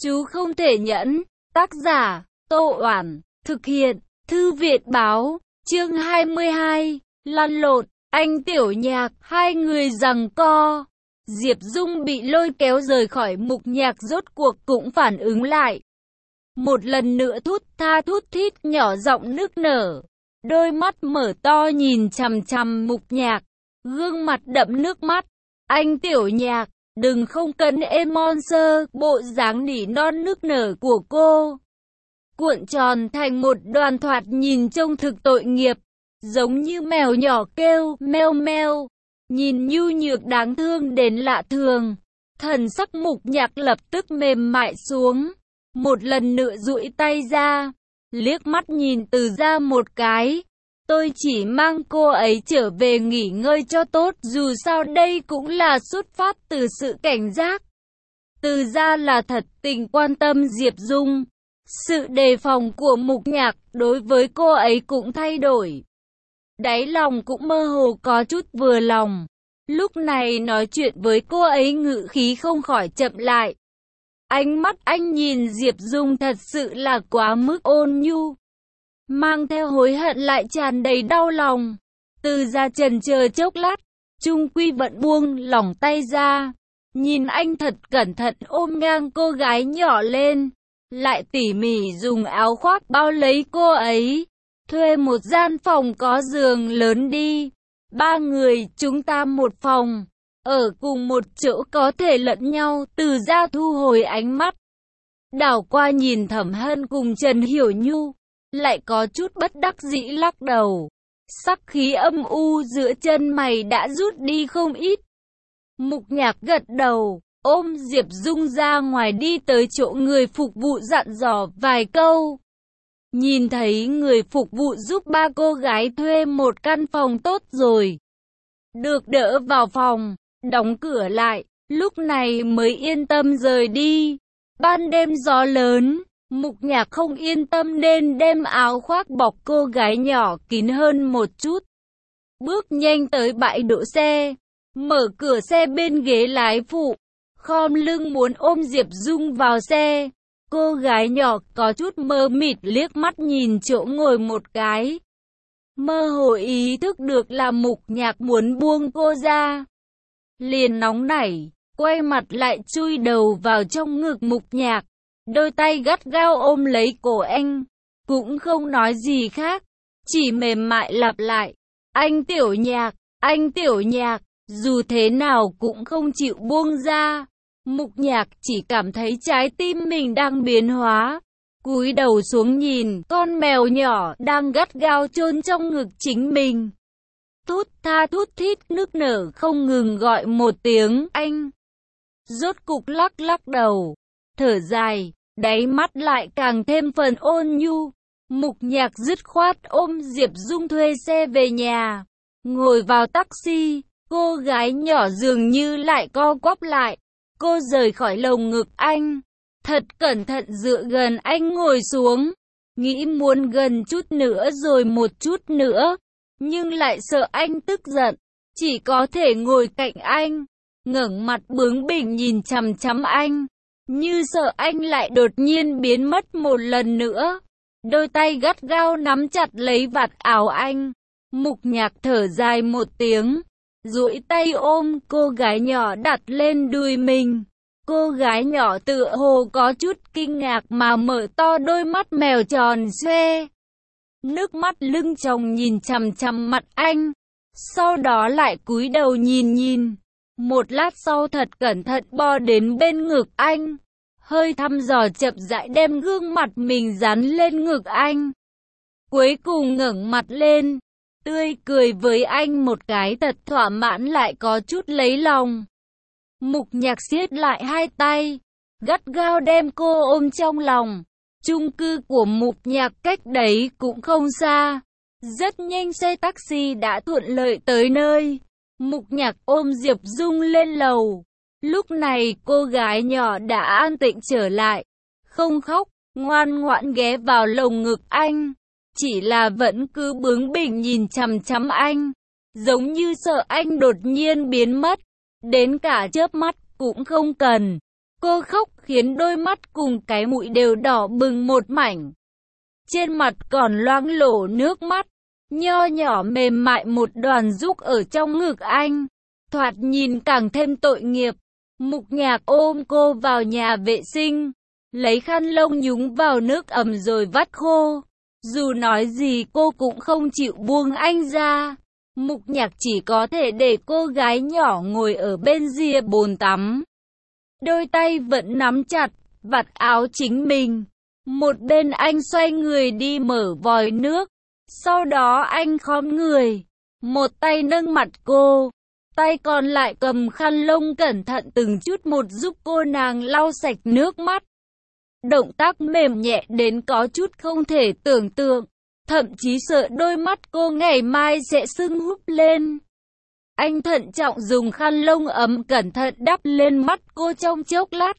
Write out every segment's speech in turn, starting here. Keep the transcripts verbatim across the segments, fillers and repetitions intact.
Chú không thể nhẫn. Tác giả, Tô Oản. Thực hiện, Thư viện Báo. Chương hai mươi hai. Lăn lộn. Anh Tiểu Nhạc. Hai người giằng co. Diệp Dung bị lôi kéo rời khỏi Mục Nhạc rốt cuộc cũng phản ứng lại. Một lần nữa thút tha thút thít nhỏ giọng nức nở. Đôi mắt mở to nhìn chằm chằm Mục Nhạc. Gương mặt đẫm nước mắt. Anh Tiểu Nhạc, đừng không cần em monster. Bộ dáng nỉ non nức nở của cô cuộn tròn thành một đoàn thoạt nhìn trông thực tội nghiệp. Giống như mèo nhỏ kêu meo meo. Nhìn nhu nhược đáng thương đến lạ thường. Thần sắc Mục Nhạc lập tức mềm mại xuống. Một lần nữa duỗi tay ra. Liếc mắt nhìn Từ Gia một cái. Tôi chỉ mang cô ấy trở về nghỉ ngơi cho tốt. Dù sao đây cũng là xuất phát từ sự cảnh giác. Từ Gia là thật tình quan tâm Diệp Dung. Sự đề phòng của Mục Nhạc đối với cô ấy cũng thay đổi. Đáy lòng cũng mơ hồ có chút vừa lòng. Lúc này nói chuyện với cô ấy ngữ khí không khỏi chậm lại. Ánh mắt anh nhìn Diệp Dung thật sự là quá mức ôn nhu. Mang theo hối hận lại tràn đầy đau lòng. Từ Gia chần chờ chốc lát, chung quy vẫn buông lỏng tay ra. Nhìn anh thật cẩn thận ôm ngang cô gái nhỏ lên. Lại tỉ mỉ dùng áo khoác bao lấy cô ấy. Thuê một gian phòng có giường lớn đi. Ba người chúng ta một phòng. Ở cùng một chỗ có thể lẫn nhau. Từ Gia thu hồi ánh mắt. Đảo qua nhìn Thẩm Hân cùng Trần Hiểu Nhu. Lại có chút bất đắc dĩ lắc đầu. Sắc khí âm u giữa chân mày đã rút đi không ít. Mục Nhạc gật đầu. Ôm Diệp Dung ra ngoài đi tới chỗ người phục vụ dặn dò vài câu. Nhìn thấy người phục vụ giúp ba cô gái thuê một căn phòng tốt rồi. Được đỡ vào phòng, đóng cửa lại, lúc này mới yên tâm rời đi. Ban đêm gió lớn, Mục Nhạc không yên tâm nên đem áo khoác bọc cô gái nhỏ kín hơn một chút. Bước nhanh tới bãi đỗ xe, mở cửa xe bên ghế lái phụ, khom lưng muốn ôm Diệp Dung vào xe. Cô gái nhỏ có chút mơ mịt liếc mắt nhìn chỗ ngồi một cái. Mơ hồ ý thức được là Mục Nhạc muốn buông cô ra. Liền nóng nảy, quay mặt lại chui đầu vào trong ngực Mục Nhạc. Đôi tay gắt gao ôm lấy cổ anh. Cũng không nói gì khác. Chỉ mềm mại lặp lại. Anh Tiểu Nhạc, anh Tiểu Nhạc. Dù thế nào cũng không chịu buông ra. Mục Nhạc chỉ cảm thấy trái tim mình đang biến hóa. Cúi đầu xuống nhìn con mèo nhỏ đang gắt gao chôn trong ngực chính mình. Thút tha thút thít nức nở không ngừng gọi một tiếng anh. Rốt cục lắc lắc đầu, thở dài, đáy mắt lại càng thêm phần ôn nhu. Mục Nhạc dứt khoát ôm Diệp Dung thuê xe về nhà. Ngồi vào taxi, cô gái nhỏ dường như lại co quắp lại. Cô rời khỏi lồng ngực anh, thật cẩn thận dựa gần anh ngồi xuống. Nghĩ muốn gần chút nữa rồi một chút nữa, nhưng lại sợ anh tức giận. Chỉ có thể ngồi cạnh anh, ngẩng mặt bướng bỉnh nhìn chằm chằm anh. Như sợ anh lại đột nhiên biến mất một lần nữa. Đôi tay gắt gao nắm chặt lấy vạt áo anh. Mục Nhạc thở dài một tiếng, duỗi tay ôm cô gái nhỏ đặt lên đùi mình. Cô gái nhỏ tựa hồ có chút kinh ngạc mà mở to đôi mắt mèo tròn xoe. Nước mắt lưng tròng nhìn chằm chằm mặt anh. Sau đó lại cúi đầu nhìn nhìn. Một lát sau thật cẩn thận bò đến bên ngực anh. Hơi thăm dò chậm rãi đem gương mặt mình dán lên ngực anh. Cuối cùng ngẩng mặt lên, tươi cười với anh một cái thật thỏa mãn lại có chút lấy lòng. Mục Nhạc siết lại hai tay, gắt gao đem cô ôm trong lòng. Chung cư của Mục Nhạc cách đấy cũng không xa. Rất nhanh xe taxi đã thuận lợi tới nơi. Mục Nhạc ôm Diệp Dung lên lầu. Lúc này cô gái nhỏ đã an tĩnh trở lại. Không khóc, ngoan ngoãn ghé vào lồng ngực anh. Chỉ là vẫn cứ bướng bỉnh nhìn chằm chằm anh. Giống như sợ anh đột nhiên biến mất. Đến cả chớp mắt cũng không cần. Cô khóc khiến đôi mắt cùng cái mũi đều đỏ bừng một mảnh. Trên mặt còn loang lổ nước mắt. Nho nhỏ mềm mại một đoàn rúc ở trong ngực anh. Thoạt nhìn càng thêm tội nghiệp. Mục Nhạc ôm cô vào nhà vệ sinh. Lấy khăn lông nhúng vào nước ẩm rồi vắt khô. Dù nói gì cô cũng không chịu buông anh ra. Mục Nhạc chỉ có thể để cô gái nhỏ ngồi ở bên ria bồn tắm. Đôi tay vẫn nắm chặt, vạt áo chính mình. Một bên anh xoay người đi mở vòi nước. Sau đó anh khom người. Một tay nâng mặt cô. Tay còn lại cầm khăn lông cẩn thận từng chút một giúp cô nàng lau sạch nước mắt. Động tác mềm nhẹ đến có chút không thể tưởng tượng. Thậm chí sợ đôi mắt cô ngày mai sẽ sưng húp lên. Anh thận trọng dùng khăn lông ấm cẩn thận đắp lên mắt cô trong chốc lát.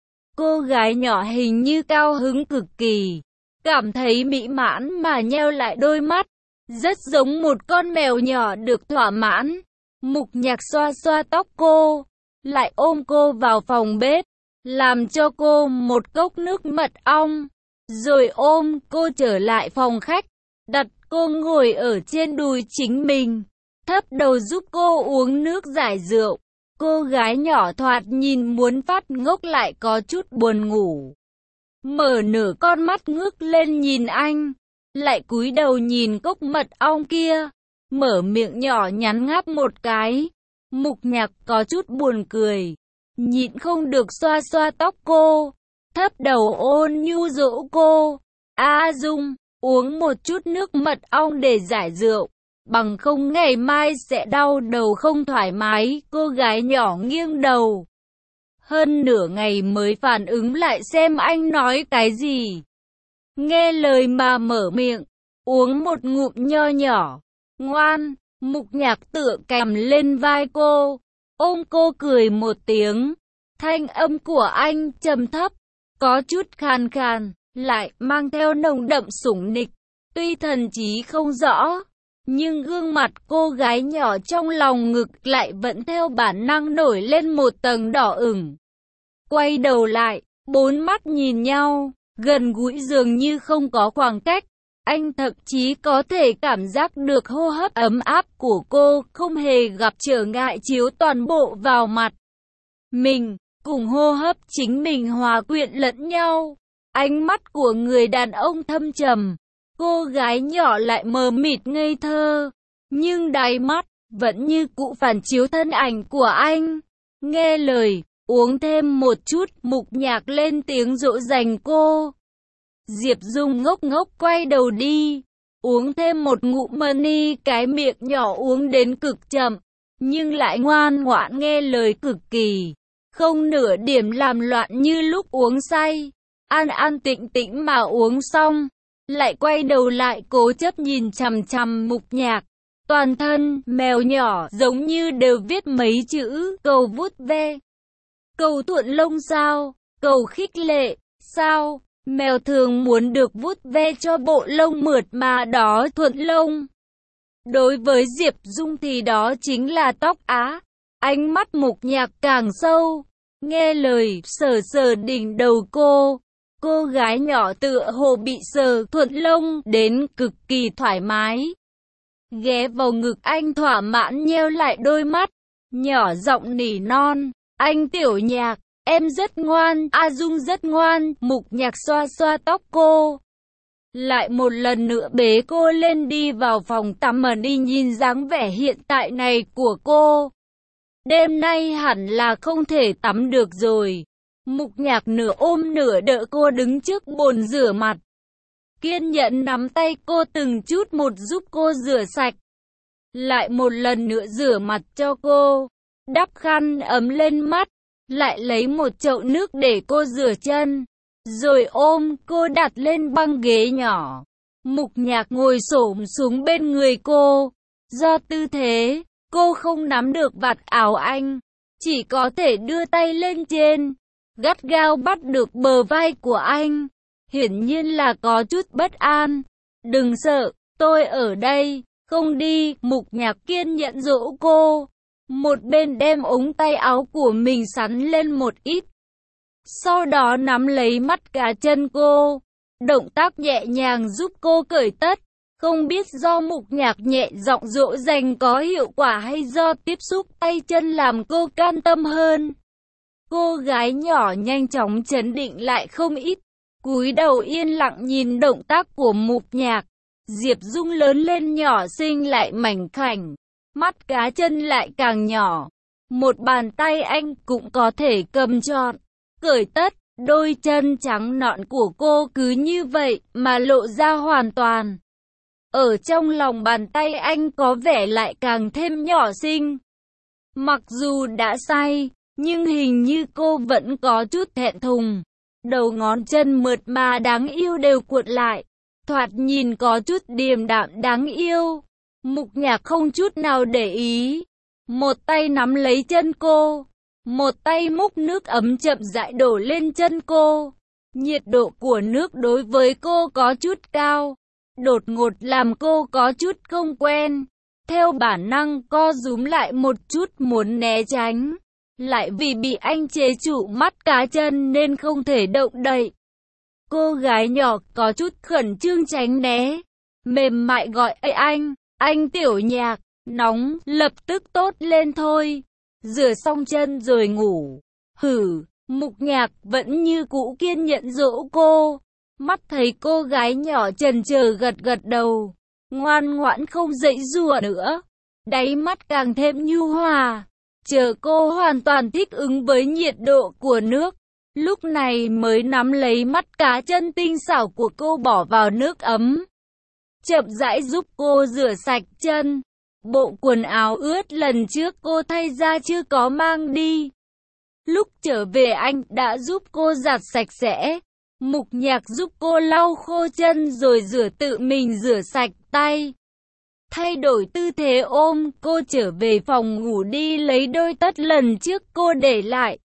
Cô gái nhỏ hình như cao hứng cực kỳ. Cảm thấy mỹ mãn mà nheo lại đôi mắt. Rất giống một con mèo nhỏ được thỏa mãn. Mục Nhạc xoa xoa tóc cô. Lại ôm cô vào phòng bếp. Làm cho cô một cốc nước mật ong. Rồi ôm cô trở lại phòng khách. Đặt cô ngồi ở trên đùi chính mình. Thấp đầu giúp cô uống nước giải rượu. Cô gái nhỏ thoạt nhìn muốn phát ngốc lại có chút buồn ngủ. Mở nửa con mắt ngước lên nhìn anh. Lại cúi đầu nhìn cốc mật ong kia. Mở miệng nhỏ nhắn ngáp một cái. Mục Nhạc có chút buồn cười. Nhịn không được xoa xoa tóc cô. Thấp đầu ôn nhu dỗ cô. A Dung, uống một chút nước mật ong để giải rượu. Bằng không ngày mai sẽ đau đầu không thoải mái. Cô gái nhỏ nghiêng đầu. Hơn nửa ngày mới phản ứng lại xem anh nói cái gì. Nghe lời mà mở miệng. Uống một ngụm nho nhỏ. Ngoan. Mục Nhạc tựa kèm lên vai cô. Ôm cô cười một tiếng. Thanh âm của anh trầm thấp. Có chút khàn khàn. Lại mang theo nồng đậm sủng nịch. Tuy thần trí không rõ. Nhưng gương mặt cô gái nhỏ trong lòng ngực lại vẫn theo bản năng nổi lên một tầng đỏ ửng. Quay đầu lại, bốn mắt nhìn nhau, gần gũi dường như không có khoảng cách. Anh thậm chí có thể cảm giác được hô hấp ấm áp của cô không hề gặp trở ngại chiếu toàn bộ vào mặt. Mình, cùng hô hấp chính mình hòa quyện lẫn nhau. Ánh mắt của người đàn ông thâm trầm. Cô gái nhỏ lại mờ mịt ngây thơ, nhưng đáy mắt vẫn như cũ phản chiếu thân ảnh của anh. Nghe lời, uống thêm một chút. Mục Nhạc lên tiếng dỗ dành cô. Diệp Dung ngốc ngốc quay đầu đi, uống thêm một ngụm money, cái miệng nhỏ uống đến cực chậm, nhưng lại ngoan ngoãn nghe lời cực kỳ, không nửa điểm làm loạn như lúc uống say. An an tĩnh tĩnh mà uống xong. Lại quay đầu lại cố chấp nhìn chằm chằm Mục Nhạc. Toàn thân, mèo nhỏ giống như đều viết mấy chữ, cầu vuốt ve. Cầu thuận lông sao? Cầu khích lệ, sao? Mèo thường muốn được vuốt ve cho bộ lông mượt mà đó thuận lông. Đối với Diệp Dung thì đó chính là tóc á. Ánh mắt Mục Nhạc càng sâu. Nghe lời, sờ sờ đỉnh đầu cô. Cô gái nhỏ tựa hồ bị sờ thuận lông đến cực kỳ thoải mái. Ghé vào ngực anh thỏa mãn nheo lại đôi mắt. Nhỏ giọng nỉ non. Anh Tiểu Nhạc, em rất ngoan. A Dung rất ngoan. Mục Nhạc xoa xoa tóc cô. Lại một lần nữa bế cô lên đi vào phòng tắm mà đi nhìn dáng vẻ hiện tại này của cô. Đêm nay hẳn là không thể tắm được rồi. Mục Nhạc nửa ôm nửa đỡ cô đứng trước bồn rửa mặt. Kiên nhẫn nắm tay cô từng chút một giúp cô rửa sạch. Lại một lần nữa rửa mặt cho cô. Đắp khăn ấm lên mắt. Lại lấy một chậu nước để cô rửa chân. Rồi ôm cô đặt lên băng ghế nhỏ. Mục Nhạc ngồi xổm xuống bên người cô. Do tư thế, cô không nắm được vạt áo anh. Chỉ có thể đưa tay lên trên. Gắt gao bắt được bờ vai của anh. Hiển nhiên là có chút bất an. Đừng sợ, tôi ở đây, không đi. Mục Nhạc kiên nhẫn dỗ cô. Một bên đem ống tay áo của mình sắn lên một ít. sau đó nắm lấy mắt cá chân cô. Động tác nhẹ nhàng giúp cô cởi tất. Không biết do Mục Nhạc nhẹ giọng dỗ dành có hiệu quả hay do tiếp xúc tay chân làm cô can tâm hơn. Cô gái nhỏ nhanh chóng trấn định lại không ít, cúi đầu yên lặng nhìn động tác của Mục Nhạc. Diệp Dung lớn lên nhỏ xinh lại mảnh khảnh, mắt cá chân lại càng nhỏ. Một bàn tay anh cũng có thể cầm trọn, cởi tất. Đôi chân trắng nõn của cô cứ như vậy mà lộ ra hoàn toàn. Ở trong lòng bàn tay anh có vẻ lại càng thêm nhỏ xinh. Mặc dù đã say, nhưng hình như cô vẫn có chút thẹn thùng. Đầu ngón chân mượt mà đáng yêu đều cuộn lại, thoạt nhìn có chút điềm đạm đáng yêu. Mục Nhạc không chút nào để ý, một tay nắm lấy chân cô, một tay múc nước ấm chậm rãi đổ lên chân cô. Nhiệt độ của nước đối với cô có chút cao, đột ngột làm cô có chút không quen. Theo bản năng co rúm lại một chút muốn né tránh, lại vì bị anh chế trụ mắt cá chân nên không thể động đậy. Cô gái nhỏ có chút khẩn trương tránh né, mềm mại gọi ây anh, anh Tiểu Nhạc, nóng, lập tức tốt lên thôi. Rửa xong chân rồi ngủ. Hử, Mục Nhạc vẫn như cũ kiên nhẫn dỗ cô. Mắt thấy cô gái nhỏ chần chờ gật gật đầu, ngoan ngoãn không dãy giụa nữa. Đáy mắt càng thêm nhu hòa, chờ cô hoàn toàn thích ứng với nhiệt độ của nước. Lúc này mới nắm lấy mắt cá chân tinh xảo của cô bỏ vào nước ấm, chậm rãi giúp cô rửa sạch chân. Bộ quần áo ướt lần trước cô thay ra chưa có mang đi. Lúc trở về anh đã giúp cô giặt sạch sẽ. Mục Nhạc giúp cô lau khô chân rồi rửa tự mình rửa sạch tay. Thay đổi tư thế ôm cô trở về phòng ngủ đi lấy đôi tất lần trước cô để lại.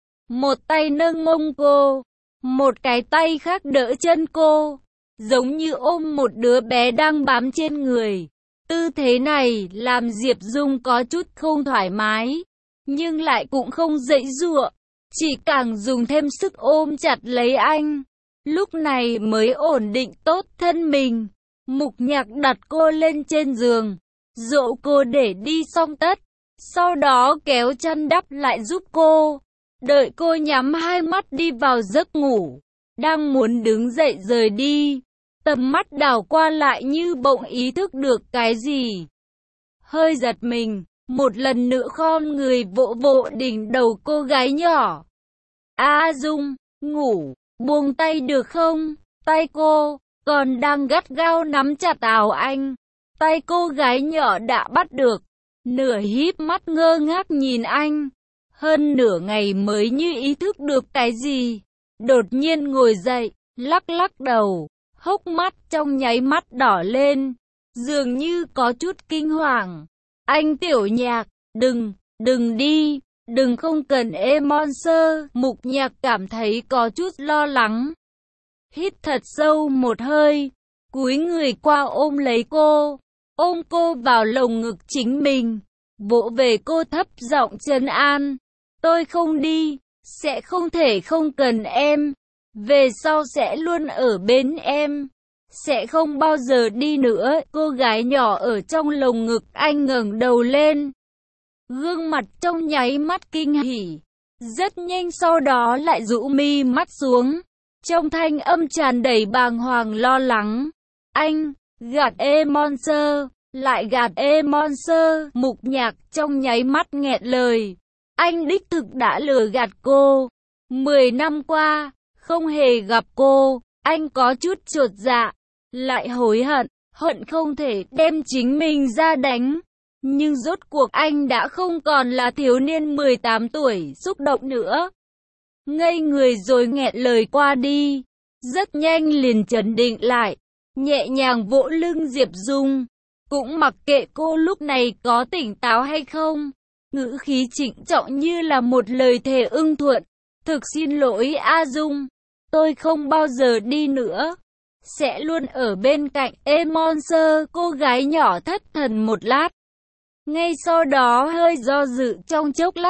Một tay nâng mông cô, một cái tay khác đỡ chân cô, giống như ôm một đứa bé đang bám trên người. Tư thế này làm Diệp Dung có chút không thoải mái, nhưng lại cũng không dãy giụa, chỉ càng dùng thêm sức ôm chặt lấy anh. Lúc này mới ổn định tốt thân mình. Mục Nhạc đặt cô lên trên giường, dỗ cô để đi xong tất, sau đó kéo chăn đắp lại giúp cô. Đợi cô nhắm hai mắt đi vào giấc ngủ, đang muốn đứng dậy rời đi, tầm mắt đảo qua lại như bỗng ý thức được cái gì. Hơi giật mình, một lần nữa khom người vỗ vỗ đỉnh đầu cô gái nhỏ. A Dung, ngủ, buông tay được không? Tay cô còn đang gắt gao nắm chặt áo anh. Tay cô gái nhỏ đã bắt được, nửa híp mắt ngơ ngác nhìn anh. Hơn nửa ngày mới như ý thức được cái gì, đột nhiên ngồi dậy, lắc lắc đầu, hốc mắt trong nháy mắt đỏ lên, dường như có chút kinh hoàng. Anh Tiểu Nhạc, đừng, đừng đi, đừng không cần ê monster. Mục Nhạc cảm thấy có chút lo lắng. Hít thật sâu một hơi, cúi người qua ôm lấy cô, ôm cô vào lồng ngực chính mình, vỗ về cô thấp giọng trấn an. Tôi không đi, sẽ không thể không cần em, về sau sẽ luôn ở bên em, sẽ không bao giờ đi nữa. Cô gái nhỏ ở trong lồng ngực anh ngẩng đầu lên, gương mặt trong nháy mắt kinh hỉ, rất nhanh sau đó lại rũ mi mắt xuống, trong thanh âm tràn đầy bàng hoàng lo lắng. Anh, gạt ê monster, lại gạt ê monster. Mục Nhạc trong nháy mắt nghẹn lời. Anh đích thực đã lừa gạt cô. Mười năm qua, không hề gặp cô, anh có chút chột dạ, lại hối hận, hận không thể đem chính mình ra đánh. Nhưng rốt cuộc anh đã không còn là thiếu niên mười tám tuổi xúc động nữa. Ngây người rồi nghẹn lời qua đi, rất nhanh liền trấn định lại, nhẹ nhàng vỗ lưng Diệp Dung, cũng mặc kệ cô lúc này có tỉnh táo hay không. Ngữ khí trịnh trọng như là một lời thề ưng thuận. Thực xin lỗi A Dung, tôi không bao giờ đi nữa, sẽ luôn ở bên cạnh ê monster. Cô gái nhỏ thất thần một lát, ngay sau đó hơi do dự trong chốc lát,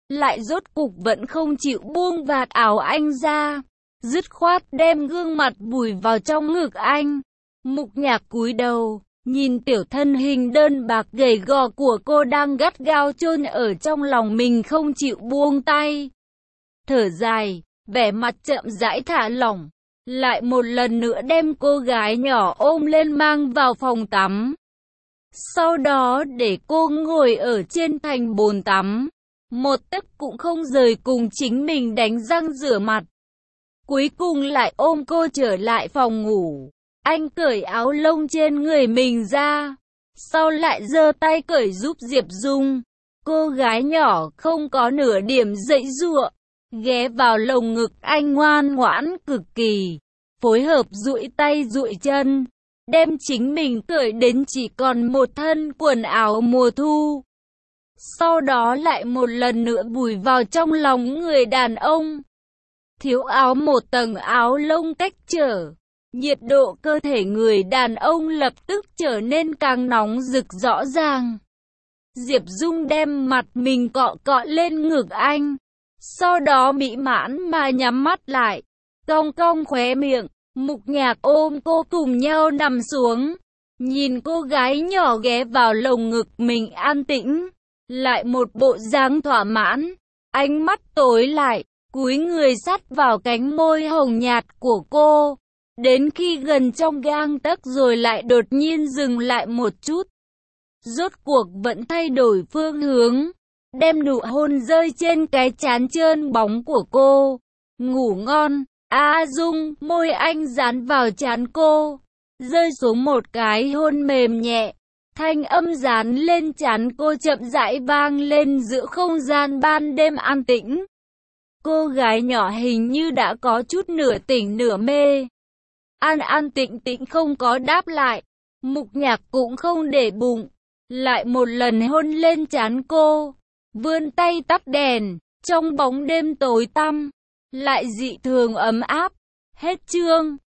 lại rốt cục vẫn không chịu buông vạt áo anh ra, dứt khoát đem gương mặt vùi vào trong ngực anh. Mục Nhạc cúi đầu, nhìn tiểu thân hình đơn bạc gầy gò của cô đang gắt gao chôn ở trong lòng mình không chịu buông tay. Thở dài, vẻ mặt chậm rãi thả lỏng, lại một lần nữa đem cô gái nhỏ ôm lên mang vào phòng tắm. Sau đó để cô ngồi ở trên thành bồn tắm, một tấc cũng không rời cùng chính mình đánh răng rửa mặt. Cuối cùng lại ôm cô trở lại phòng ngủ. Anh cởi áo lông trên người mình ra, sau lại giơ tay cởi giúp Diệp Dung. Cô gái nhỏ không có nửa điểm giãy giụa, ghé vào lồng ngực anh ngoan ngoãn cực kỳ, phối hợp duỗi tay duỗi chân, đem chính mình cởi đến chỉ còn một thân quần áo mùa thu. Sau đó lại một lần nữa vùi vào trong lòng người đàn ông. Thiếu áo một tầng áo lông cách trở, nhiệt độ cơ thể người đàn ông lập tức trở nên càng nóng rực rõ ràng. Diệp Dung đem mặt mình cọ cọ lên ngực anh, sau đó mỹ mãn mà nhắm mắt lại, cong cong khóe miệng. Mục Nhạc ôm cô cùng nhau nằm xuống, nhìn cô gái nhỏ ghé vào lồng ngực mình an tĩnh, lại một bộ dáng thỏa mãn. Ánh mắt tối lại, cúi người sát vào cánh môi hồng nhạt của cô, đến khi gần trong gang tấc rồi lại đột nhiên dừng lại một chút. Rốt cuộc vẫn thay đổi phương hướng, đem nụ hôn rơi trên cái trán trơn bóng của cô. Ngủ ngon. A Dung, môi anh dán vào trán cô, rơi xuống một cái hôn mềm nhẹ, thanh âm dán lên trán cô chậm rãi vang lên giữa không gian ban đêm an tĩnh. Cô gái nhỏ hình như đã có chút nửa tỉnh nửa mê. An An tĩnh tĩnh không có đáp lại, Mục Nhạc cũng không để bụng, lại một lần hôn lên trán cô, vươn tay tắt đèn, trong bóng đêm tối tăm lại dị thường ấm áp. Hết chương.